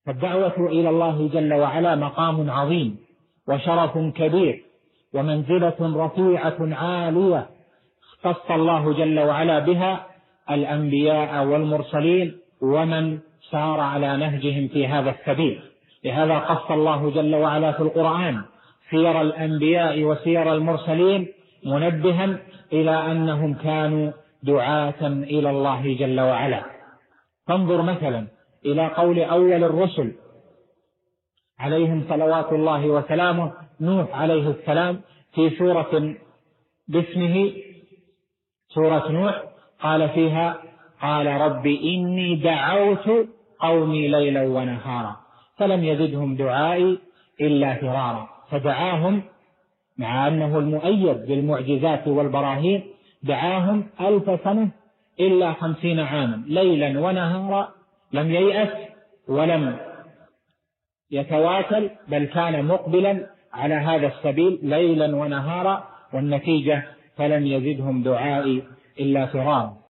فالدعوة إلى الله جل وعلا مقام عظيم وشرف كبير ومنزلة رفيعة عالية، اختص الله جل وعلا بها الأنبياء والمرسلين ومن سار على نهجهم في هذا السبيل. لهذا قص الله جل وعلا في القرآن سير الأنبياء وسير المرسلين، منبها إلى أنهم كانوا دعاة إلى الله جل وعلا. فانظر مثلا إلى قول أول الرسل عليهم صلوات الله وسلامه، نوح عليه السلام، في سورة باسمه، سورة نوح، قال فيها: قال رب إني دعوت قومي ليلا ونهارا فلم يزدهم دعائي إلا فرارا. فدعاهم مع أنه المؤيد بالمعجزات والبراهين، دعاهم 1000 سنة إلا 50 عاما ليلا ونهارا، لم ييأس ولم يتواكل، بل كان مقبلا على هذا السبيل ليلا ونهارا، والنتيجة فلم يزدهم دعائي إلا فرارا.